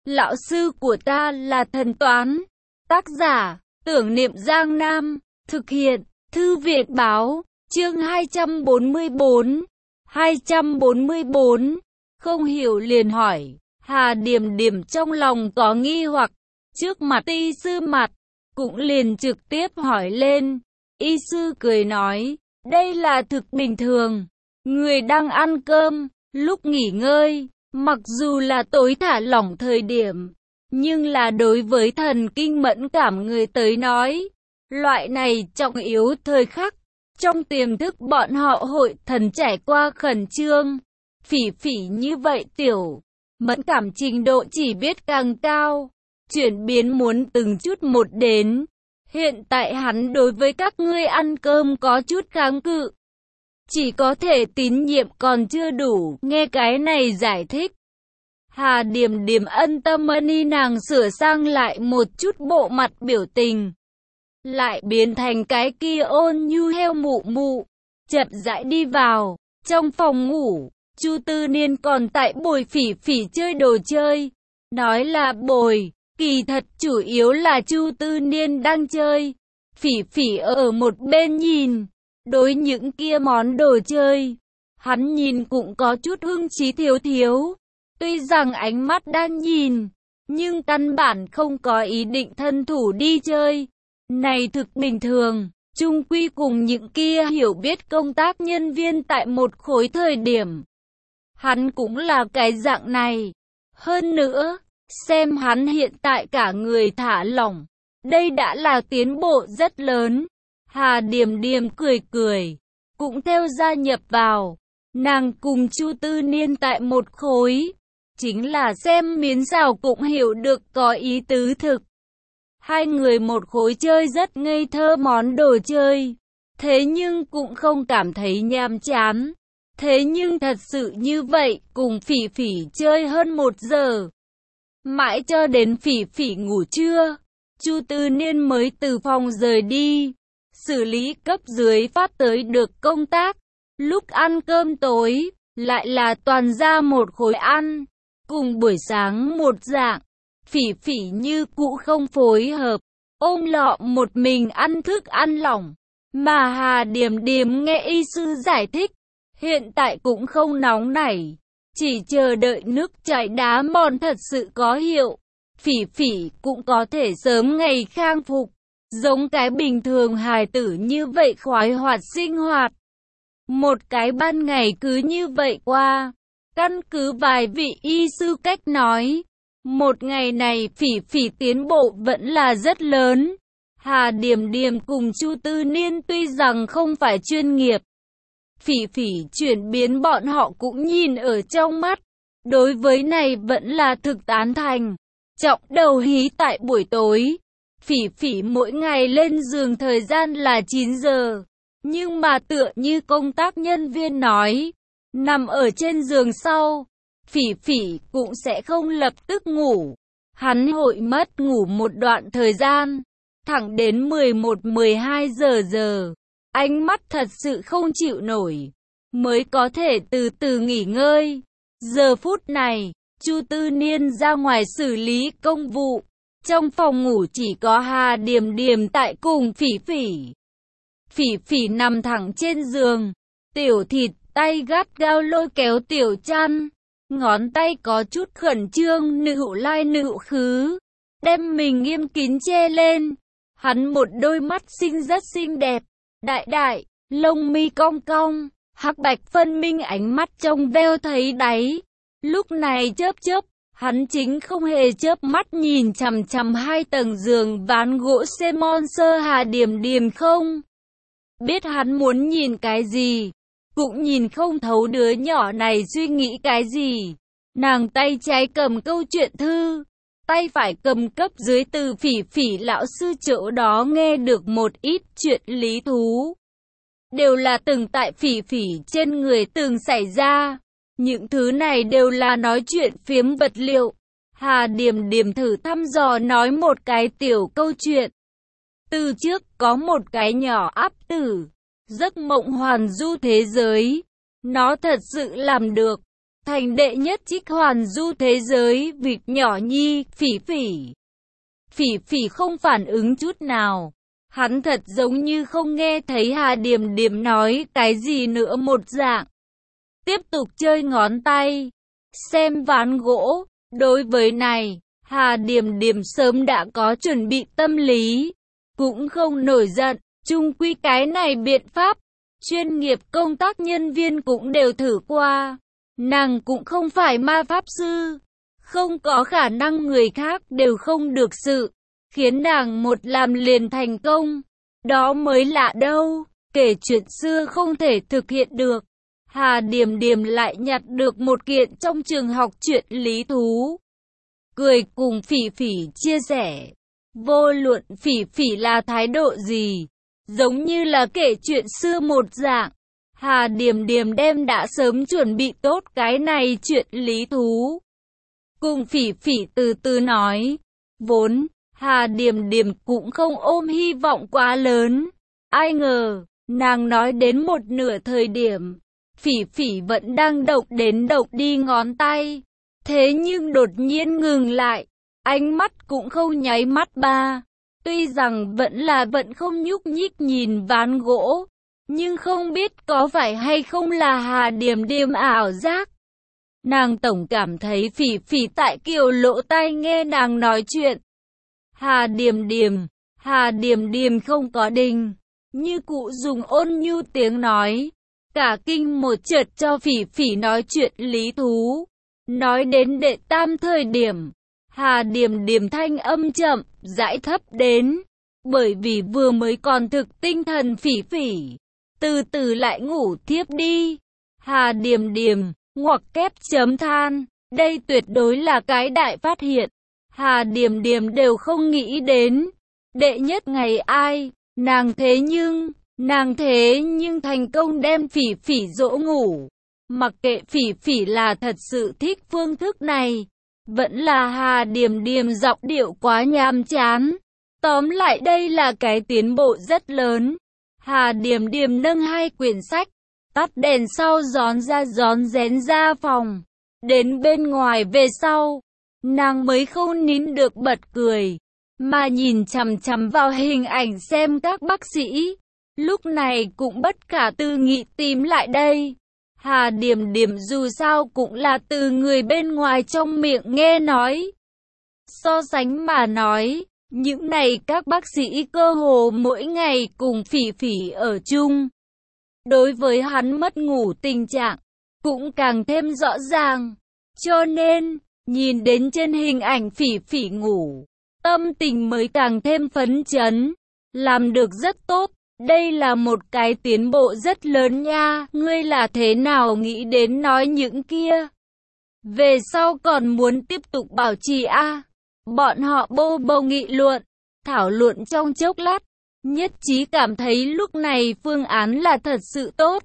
Lão sư của ta là thần toán. Tác giả, Tưởng Niệm Giang Nam. Thực hiện, Thư viện Báo. Chương 244. 244. Không hiểu liền hỏi. Hà Điềm Điềm trong lòng có nghi hoặc. Trước mặt y sư mặt, cũng liền trực tiếp hỏi lên. Y sư cười nói, đây là thực bình thường. Người đang ăn cơm, lúc nghỉ ngơi, mặc dù là tối thả lỏng thời điểm, nhưng là đối với thần kinh mẫn cảm người tới nói, loại này trọng yếu thời khắc, trong tiềm thức bọn họ hội thần trải qua khẩn trương. Phỉ Phỉ như vậy tiểu, mẫn cảm trình độ chỉ biết càng cao, chuyển biến muốn từng chút một đến. Hiện tại hắn đối với các ngươi ăn cơm có chút kháng cự. Chỉ có thể tín nhiệm còn chưa đủ, nghe cái này giải thích. Hà Điềm Điềm ân tâm ân nàng sửa sang lại một chút bộ mặt biểu tình. Lại biến thành cái kia ôn nhu heo mụ mụ. Chậm rãi đi vào, trong phòng ngủ, Chu Tư Niên còn tại bồi Phỉ Phỉ chơi đồ chơi. Nói là bồi, kỳ thật chủ yếu là Chu Tư Niên đang chơi. Phỉ Phỉ ở một bên nhìn. Đối những kia món đồ chơi, hắn nhìn cũng có chút hưng trí thiếu thiếu. Tuy rằng ánh mắt đang nhìn, nhưng căn bản không có ý định thân thủ đi chơi. Này thực bình thường, chung quy cùng những kia hiểu biết công tác nhân viên tại một khối thời điểm. Hắn cũng là cái dạng này. Hơn nữa, xem hắn hiện tại cả người thả lỏng, đây đã là tiến bộ rất lớn. Hà Điềm Điềm cười cười, cũng theo gia nhập vào. Nàng cùng Chu Tư Niên tại một khối, chính là xem miến xào cũng hiểu được có ý tứ thực. Hai người một khối chơi rất ngây thơ món đồ chơi, thế nhưng cũng không cảm thấy nhàm chán. Thế nhưng thật sự như vậy, cùng Phỉ Phỉ chơi hơn 1 giờ. Mãi cho đến Phỉ Phỉ ngủ trưa, Chu Tư Niên mới từ phòng rời đi. Xử lý cấp dưới phát tới được công tác. Lúc ăn cơm tối, lại là toàn ra một khối ăn. Cùng buổi sáng một dạng, Phỉ Phỉ như cũ không phối hợp, ôm lọ một mình ăn thức ăn lỏng. Mà Hà Điềm Điềm nghe y sư giải thích, hiện tại cũng không nóng nảy, chỉ chờ đợi nước chảy đá mòn thật sự có hiệu. Phỉ Phỉ cũng có thể sớm ngày khang phục. Giống cái bình thường hài tử như vậy khoái hoạt sinh hoạt. Một cái ban ngày cứ như vậy qua. Căn cứ vài vị y sư cách nói, một ngày này Phỉ Phỉ tiến bộ vẫn là rất lớn. Hà Điềm Điềm cùng Chu Tư Niên tuy rằng không phải chuyên nghiệp, Phỉ Phỉ chuyển biến bọn họ cũng nhìn ở trong mắt. Đối với này vẫn là thực tán thành. Trọng đầu hí tại buổi tối. Phỉ Phỉ mỗi ngày lên giường thời gian là 9 giờ. Nhưng mà tựa như công tác nhân viên nói, nằm ở trên giường sau, Phỉ Phỉ cũng sẽ không lập tức ngủ. Hắn hội mất ngủ một đoạn thời gian, thẳng đến 11-12 giờ. Ánh mắt thật sự không chịu nổi, mới có thể từ từ nghỉ ngơi. Giờ phút này, Chu Tư Niên ra ngoài xử lý công vụ. Trong phòng ngủ chỉ có Hà Điềm Điềm tại cùng Phỉ Phỉ. Phỉ Phỉ nằm thẳng trên giường, tiểu thịt tay gắt gao lôi kéo tiểu chăn. Ngón tay có chút khẩn trương nựu lai nựu khứ, đem mình nghiêm kín che lên. Hắn một đôi mắt xinh rất xinh đẹp, đại đại, lông mi cong cong, hắc bạch phân minh ánh mắt trong veo thấy đáy. Lúc này chớp chớp, hắn chính không hề chớp mắt nhìn chằm chằm 2 tầng giường ván gỗ Semon sơ Hà Điềm Điềm không biết hắn muốn nhìn cái gì, cũng nhìn không thấu đứa nhỏ này suy nghĩ cái gì. Nàng tay trái cầm câu chuyện thư, tay phải cầm cấp dưới từ Phỉ Phỉ lão sư chỗ đó nghe được một ít chuyện lý thú. Đều là từng tại Phỉ Phỉ trên người từng xảy ra. Những thứ này đều là nói chuyện phiếm vật liệu. Hà Điềm Điềm thử thăm dò nói một cái tiểu câu chuyện. Từ trước có một cái nhỏ áp tử, giấc mộng hoàn du thế giới. Nó thật sự làm được. thành đệ nhất trích hoàn du thế giới vịt nhỏ nhi, Phỉ Phỉ. Phỉ Phỉ không phản ứng chút nào. Hắn thật giống như không nghe thấy Hà Điềm Điềm nói cái gì nữa một dạng. Tiếp tục chơi ngón tay, xem ván gỗ. Đối với này, Hà Điềm Điềm sớm đã có chuẩn bị tâm lý, cũng không nổi giận. Chung quy cái này biện pháp, chuyên nghiệp công tác nhân viên cũng đều thử qua. Nàng cũng không phải ma pháp sư, không có khả năng người khác đều không được sự, khiến nàng một làm liền thành công. Đó mới lạ đâu, kể chuyện xưa không thể thực hiện được. Hà Điềm Điềm lại nhặt được một kiện trong trường học chuyện lý thú. Cười cùng Phỉ Phỉ chia sẻ. Vô luận Phỉ Phỉ là thái độ gì, giống như là kể chuyện xưa một dạng. Hà Điềm Điềm đem đã sớm chuẩn bị tốt cái này chuyện lý thú. Cùng Phỉ Phỉ từ từ nói. Vốn, Hà Điềm Điềm cũng không ôm hy vọng quá lớn. Ai ngờ, nàng nói đến một nửa thời điểm, Phỉ Phỉ vẫn đang động đến động đi ngón tay. Thế nhưng đột nhiên ngừng lại, ánh mắt cũng không nháy mắt ba. Tuy rằng vẫn không nhúc nhích nhìn ván gỗ, nhưng không biết có phải hay không là Hà Điềm Điềm ảo giác. Nàng tổng cảm thấy Phỉ Phỉ tại kiểu lỗ tai nghe nàng nói chuyện. Hà Điềm Điềm không có đình, như cụ dùng ôn nhu tiếng nói, cả kinh một chợt cho Phỉ Phỉ nói chuyện lý thú. Nói đến đệ tam thời điểm, Hà Điềm Điềm thanh âm chậm, rãi thấp đến, bởi vì vừa mới còn thực tinh thần Phỉ Phỉ, từ từ lại ngủ thiếp đi. Hà Điềm Điềm, ngoặc kép chấm than, đây tuyệt đối là cái đại phát hiện. Hà Điềm Điềm đều không nghĩ đến, đệ nhất ngày ai, nàng thế nhưng thành công đem Phỉ Phỉ dỗ ngủ. Mặc kệ Phỉ Phỉ là thật sự thích phương thức này, vẫn là Hà Điềm Điềm giọng điệu quá nhàm chán. Tóm lại đây là cái tiến bộ rất lớn. Hà Điềm Điềm nâng hai quyển sách, tắt đèn sau rón rén ra phòng. Đến bên ngoài về sau, nàng mới không nín được bật cười, mà nhìn chằm chằm vào hình ảnh xem các bác sĩ. Lúc này cũng bất khả tư nghị tìm lại đây. Hà Điềm Điềm dù sao cũng là từ người bên ngoài trong miệng nghe nói. So sánh mà nói, những này các bác sĩ cơ hồ mỗi ngày cùng Phỉ Phỉ ở chung. Đối với hắn mất ngủ tình trạng, cũng càng thêm rõ ràng. Cho nên, nhìn đến trên hình ảnh Phỉ Phỉ ngủ, tâm tình mới càng thêm phấn chấn. Làm được rất tốt. Đây là một cái tiến bộ rất lớn nha, ngươi là thế nào nghĩ đến nói những kia? Về sau còn muốn tiếp tục bảo trì a? Bọn họ bô bô nghị luận, thảo luận trong chốc lát, nhất trí cảm thấy lúc này phương án là thật sự tốt.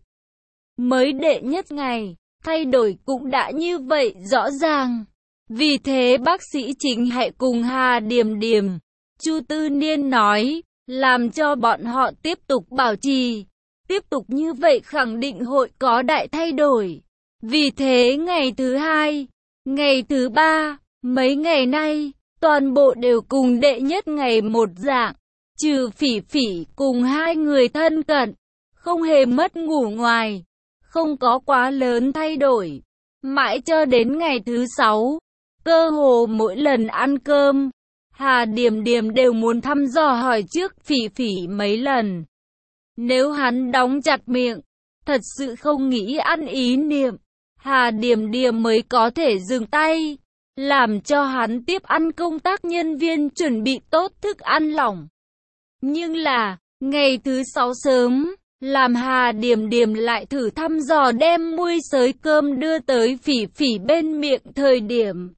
Mới đệ nhất ngày, thay đổi cũng đã như vậy rõ ràng. Vì thế bác sĩ Chính hãy cùng Hà Điềm Điềm, Chu Tư Niên nói, làm cho bọn họ tiếp tục bảo trì. Tiếp tục như vậy khẳng định hội có đại thay đổi. Vì thế ngày thứ hai, ngày thứ ba, mấy ngày nay, toàn bộ đều cùng đệ nhất ngày một dạng. Trừ Phỉ Phỉ cùng hai người thân cận, không hề mất ngủ ngoài, không có quá lớn thay đổi. Mãi cho đến ngày thứ sáu, cơ hồ mỗi lần ăn cơm, Hà Điềm Điềm đều muốn thăm dò hỏi trước Phỉ Phỉ mấy lần. Nếu hắn đóng chặt miệng, thật sự không nghĩ ăn ý niệm, Hà Điềm Điềm mới có thể dừng tay, làm cho hắn tiếp ăn công tác nhân viên chuẩn bị tốt thức ăn lỏng. Nhưng là, ngày thứ sáu sớm, làm Hà Điềm Điềm lại thử thăm dò đem muôi xới cơm đưa tới Phỉ Phỉ bên miệng thời điểm.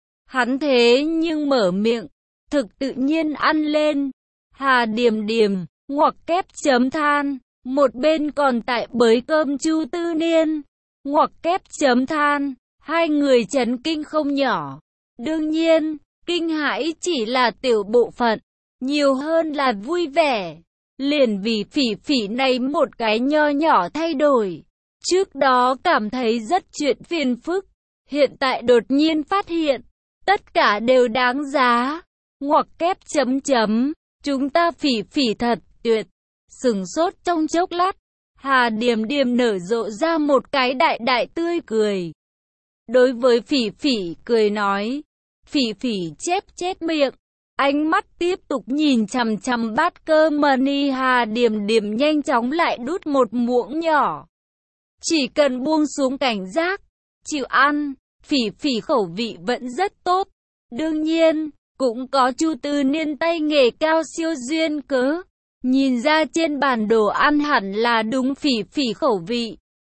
Hắn thế nhưng mở miệng, thực tự nhiên ăn lên. Hà Điềm Điềm, ngoặc kép chấm than, một bên còn tại bới cơm Chu Tư Niên, ngoặc kép chấm than, hai người chấn kinh không nhỏ. Đương nhiên, kinh hãi chỉ là tiểu bộ phận, nhiều hơn là vui vẻ. Liền vì Phỉ Phỉ này một cái nho nhỏ thay đổi, Trước đó cảm thấy rất chuyện phiền phức, hiện tại đột nhiên phát hiện, tất cả đều đáng giá. Ngoặc kép chấm chấm, chúng ta phỉ phỉ thật tuyệt. Sửng sốt trong chốc lát, Hà Điềm Điềm nở rộ ra một cái đại đại tươi cười. Đối với phỉ phỉ cười nói, phỉ phỉ chép chép miệng, ánh mắt tiếp tục nhìn chằm chằm bát cơm mani. Hà Điềm Điềm nhanh chóng lại đút một muỗng nhỏ. Chỉ cần buông xuống cảnh giác, chịu ăn, phỉ phỉ khẩu vị vẫn rất tốt. Đương nhiên, cũng có Chu Tư Niên tay nghề cao siêu duyên cớ. Nhìn ra trên bản đồ ăn hẳn là đúng phỉ phỉ khẩu vị.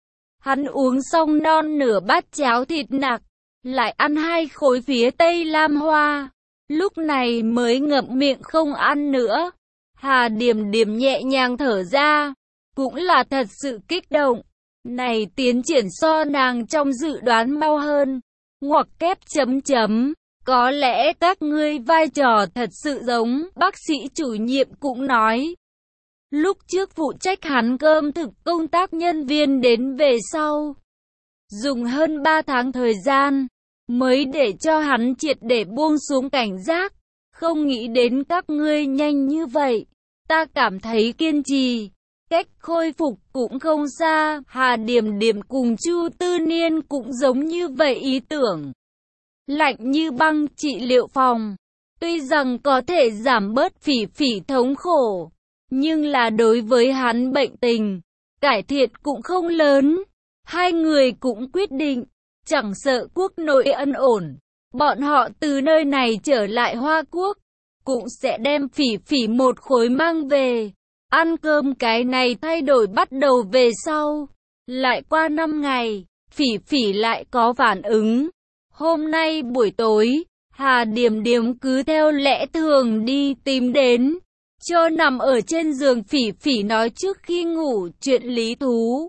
Hắn uống xong non nửa bát cháo thịt nạc, lại ăn 2 khối phía Tây Lam Hoa. Lúc này mới ngậm miệng không ăn nữa. Hà Điềm Điềm nhẹ nhàng thở ra, cũng là thật sự kích động. Này tiến triển so nàng trong dự đoán mau hơn. Ngoặc kép chấm chấm, có lẽ các ngươi vai trò thật sự giống. Bác sĩ chủ nhiệm cũng nói. Lúc trước phụ trách hắn cơm thực công tác nhân viên đến về sau. Dùng hơn 3 tháng thời gian, mới để cho hắn triệt để buông xuống cảnh giác. Không nghĩ đến các ngươi nhanh như vậy. Ta cảm thấy kiên trì. Cách khôi phục cũng không xa. Hà Điềm Điềm cùng Chu Tư Niên cũng giống như vậy ý tưởng. Lạnh như băng trị liệu phòng. Tuy rằng có thể giảm bớt phỉ phỉ thống khổ, nhưng là đối với hắn bệnh tình, cải thiện cũng không lớn. Hai người cũng quyết định, chẳng sợ quốc nội ân ổn, bọn họ từ nơi này trở lại Hoa Quốc, cũng sẽ đem phỉ phỉ một khối mang về. Ăn cơm cái này thay đổi bắt đầu về sau. Lại qua 5 ngày, phỉ phỉ lại có phản ứng. Hôm nay buổi tối, Hà Điềm Điềm cứ theo lẽ thường đi tìm đến, cho nằm ở trên giường phỉ phỉ nói trước khi ngủ chuyện lý thú.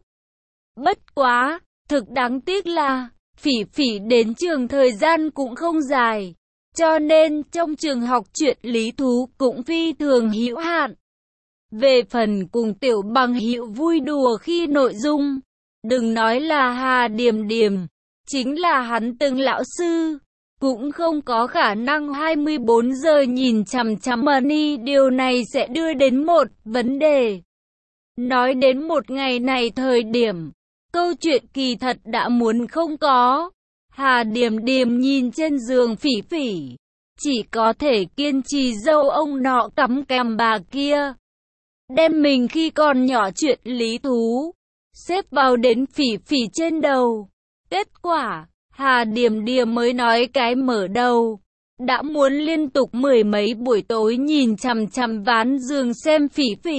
Bất quá, thực đáng tiếc là, phỉ phỉ đến trường thời gian cũng không dài, cho nên trong trường học chuyện lý thú cũng phi thường hữu hạn. Về phần cùng Tiểu Bằng Hữu vui đùa khi nội dung, đừng nói là Hà Điềm Điềm, chính là hắn từng lão sư, cũng không có khả năng 24 giờ nhìn chằm chằm mani. Điều này sẽ đưa đến một vấn đề. Nói đến một ngày này thời điểm, câu chuyện kỳ thật đã muốn không có. Hà Điềm Điềm nhìn trên giường phỉ phỉ, chỉ có thể kiên trì dâu ông nọ cắm cằm bà kia. Đem mình khi còn nhỏ chuyện lý thú xếp vào đến phỉ phỉ trên đầu. Kết quả, Hà Điềm Điềm mới nói cái mở đầu, đã muốn liên tục 10 mấy buổi tối nhìn chằm chằm ván giường xem phỉ phỉ.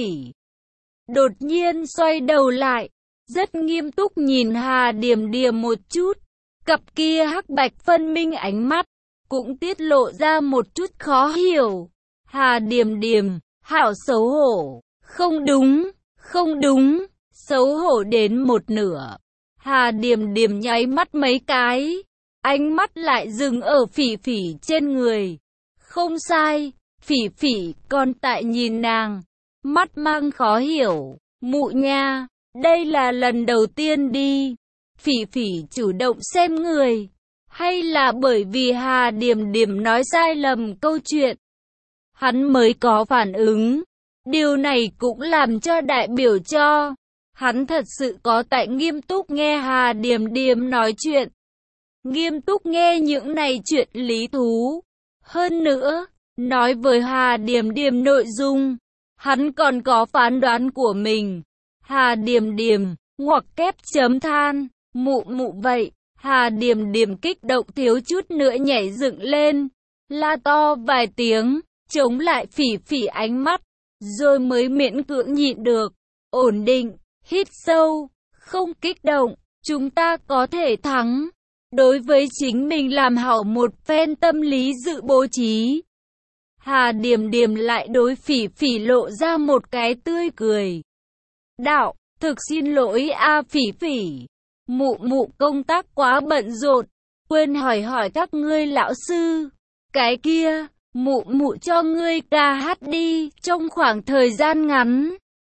Đột nhiên xoay đầu lại, rất nghiêm túc nhìn Hà Điềm Điềm một chút. Cặp kia hắc bạch phân minh ánh mắt, cũng tiết lộ ra một chút khó hiểu. Hà Điềm Điềm, hảo xấu hổ. Không đúng, không đúng, xấu hổ đến một nửa. Hà Điềm Điềm nháy mắt mấy cái, ánh mắt lại dừng ở phỉ phỉ trên người. Không sai, phỉ phỉ còn tại nhìn nàng, mắt mang khó hiểu. Mụ nha, đây là lần đầu tiên đi. Phỉ phỉ chủ động xem người, hay là bởi vì Hà Điềm Điềm nói sai lầm câu chuyện, hắn mới có phản ứng. Điều này cũng làm cho đại biểu cho hắn thật sự có tại nghiêm túc nghe Hà Điềm Điềm nói chuyện, nghiêm túc nghe những này chuyện lý thú. Hơn nữa, nói với Hà Điềm Điềm nội dung, hắn còn có phán đoán của mình. Hà Điềm Điềm, ngoặc kép chấm than, mụ mụ vậy. Hà Điềm Điềm kích động thiếu chút nữa nhảy dựng lên, la to vài tiếng, chống lại phỉ phỉ ánh mắt, rồi mới miễn cưỡng nhịn được. Ổn định, hít sâu, không kích động, chúng ta có thể thắng. Đối với chính mình làm hảo một phen tâm lý dự bố trí. Hà Điềm Điềm lại đối phỉ phỉ lộ ra một cái tươi cười. Đạo, thực xin lỗi a phỉ phỉ. Mụ mụ công tác quá bận rộn, quên hỏi các ngươi lão sư. Cái kia, mụ mụ cho ngươi ca hát đi, trong khoảng thời gian ngắn.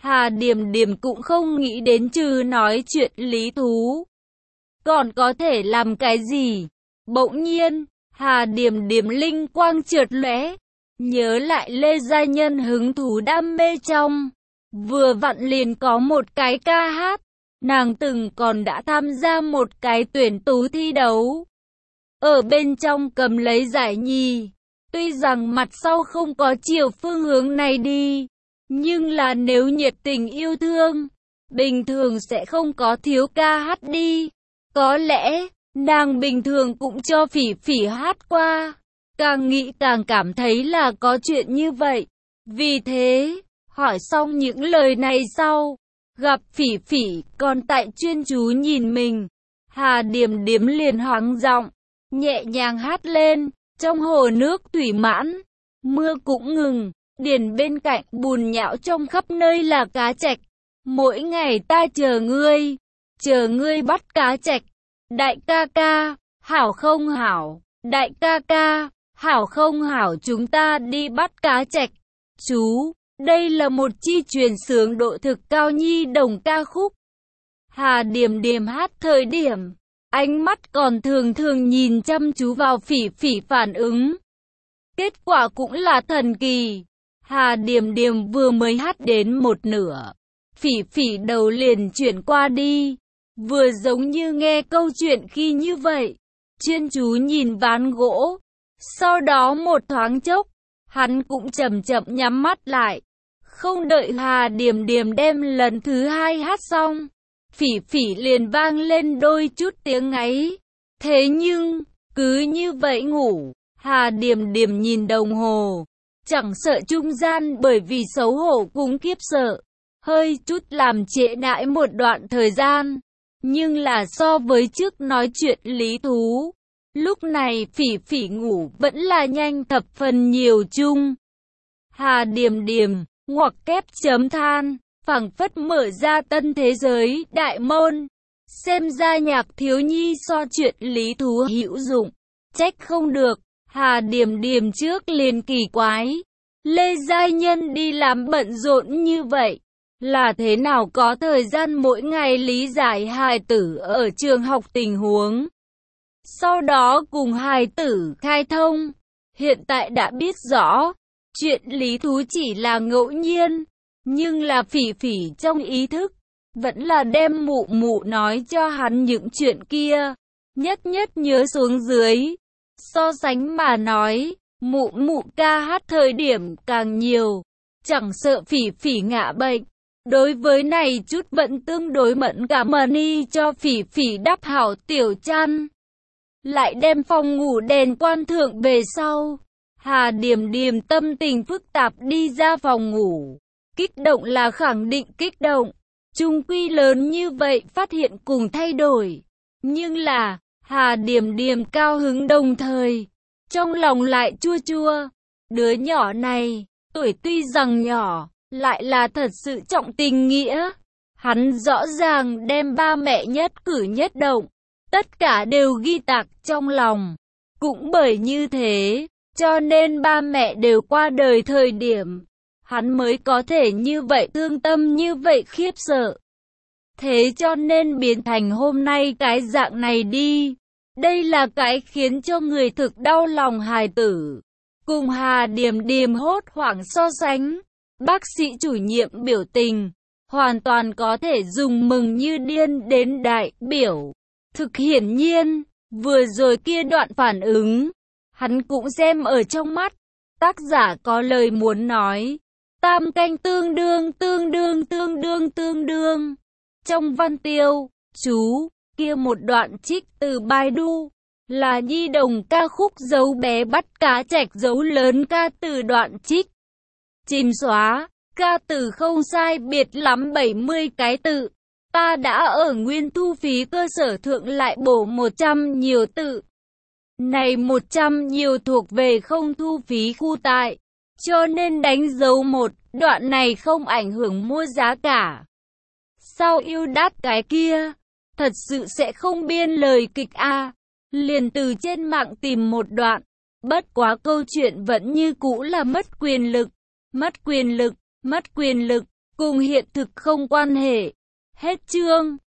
Hà Điềm Điềm cũng không nghĩ đến trừ nói chuyện lý thú. Còn có thể làm cái gì? Bỗng nhiên, Hà Điềm Điềm linh quang chợt lóe, nhớ lại Lê Gia Nhân hứng thú đam mê trong. Vừa vặn liền có một cái ca hát, nàng từng còn đã tham gia một cái tuyển tú thi đấu. Ở bên trong cầm lấy giải nhì, tuy rằng mặt sau không có chiều phương hướng này đi, nhưng là nếu nhiệt tình yêu thương, bình thường sẽ không có thiếu ca hát đi. Có lẽ, nàng bình thường cũng cho Phỉ Phỉ hát qua. Càng nghĩ càng cảm thấy là có chuyện như vậy. Vì thế, hỏi xong những lời này sau, gặp Phỉ Phỉ còn tại chuyên chú nhìn mình, Hà Điềm Điềm liền hoáng giọng, nhẹ nhàng hát lên. Trong hồ nước thủy mãn, mưa cũng ngừng, điền bên cạnh bùn nhão trong khắp nơi là cá trạch. Mỗi ngày ta chờ ngươi bắt cá trạch. Đại ca ca, hảo không hảo, đại ca ca, hảo không hảo, chúng ta đi bắt cá trạch. Chú, đây là một chi truyền xướng độ thực cao nhi đồng ca khúc. Hà Điềm Điềm hát thời điểm, ánh mắt còn thường thường nhìn chăm chú vào Phỉ Phỉ phản ứng. Kết quả cũng là thần kỳ. Hà Điềm Điềm vừa mới hát đến một nửa, Phỉ Phỉ đầu liền chuyển qua đi. Vừa giống như nghe câu chuyện khi như vậy, chuyên chú nhìn ván gỗ. Sau đó một thoáng chốc, hắn cũng chậm chậm nhắm mắt lại. Không đợi Hà Điềm Điềm đem lần thứ hai hát xong, Phỉ Phỉ liền vang lên đôi chút tiếng ngáy. Thế nhưng, cứ như vậy ngủ, Hà Điềm Điềm nhìn đồng hồ, chẳng sợ trung gian bởi vì xấu hổ cùng khiếp sợ, hơi chút làm trễ nải một đoạn thời gian. Nhưng là so với trước nói chuyện lý thú, lúc này Phỉ Phỉ ngủ vẫn là nhanh thập phần nhiều chung. Hà Điềm Điềm, ngoặc kép chấm than, phảng phất mở ra tân thế giới, đại môn. Xem ra nhạc thiếu nhi so chuyện lý thú hữu dụng, trách không được. Hà Điềm Điềm trước liền kỳ quái, Lê Gia Nhân đi làm bận rộn như vậy, là thế nào có thời gian mỗi ngày lý giải hài tử ở trường học tình huống. Sau đó cùng hài tử khai thông, hiện tại đã biết rõ, chuyện lý thú chỉ là ngẫu nhiên, nhưng là Phỉ Phỉ trong ý thức, vẫn là đem mụ mụ nói cho hắn những chuyện kia, nhất nhất nhớ xuống dưới. So sánh mà nói, mụ mụ ca hát thời điểm càng nhiều, chẳng sợ Phỉ Phỉ ngã bệnh. Đối với này chút vẫn tương đối mẫn cảm Mani cho Phỉ Phỉ đắp hảo tiểu chăn. Lại đem phòng ngủ đèn quan thượng về sau. Hà Điềm Điềm tâm tình phức tạp đi ra phòng ngủ. Kích động là khẳng định kích động. Chung quy lớn như vậy phát hiện cùng thay đổi. Nhưng là, Hà Điềm Điềm cao hứng đồng thời. Trong lòng lại chua chua. Đứa nhỏ này, tuổi tuy rằng nhỏ, lại là thật sự trọng tình nghĩa. Hắn rõ ràng đem ba mẹ nhất cử nhất động, tất cả đều ghi tạc trong lòng. Cũng bởi như thế, cho nên ba mẹ đều qua đời thời điểm, hắn mới có thể như vậy thương tâm, như vậy khiếp sợ. Thế cho nên biến thành hôm nay cái dạng này đi. Đây là cái khiến cho người thực đau lòng hài tử. Cùng Hà Điềm Điềm hốt hoảng so sánh, bác sĩ chủ nhiệm biểu tình, hoàn toàn có thể dùng mừng như điên đến đại biểu. Thực hiển nhiên, vừa rồi kia đoạn phản ứng, hắn cũng xem ở trong mắt. Tác giả có lời muốn nói, tam canh tương đương. Trong văn tiêu, chú, kia một đoạn trích từ Baidu, là nhi đồng ca khúc dấu bé bắt cá trạch dấu lớn ca từ đoạn trích. Chìm xóa, ca từ không sai biệt lắm 70 cái tự. Ta đã ở nguyên thu phí cơ sở thượng lại bổ 100 nhiều tự. Này 100 nhiều thuộc về không thu phí khu tại, cho nên đánh dấu một, đoạn này không ảnh hưởng mua giá cả. Sao yêu đắt cái kia? Thật sự sẽ không biên lời kịch a. Liền từ trên mạng tìm một đoạn. Bất quá câu chuyện vẫn như cũ là mất quyền lực. Mất quyền lực. cùng hiện thực không quan hệ. Hết chương.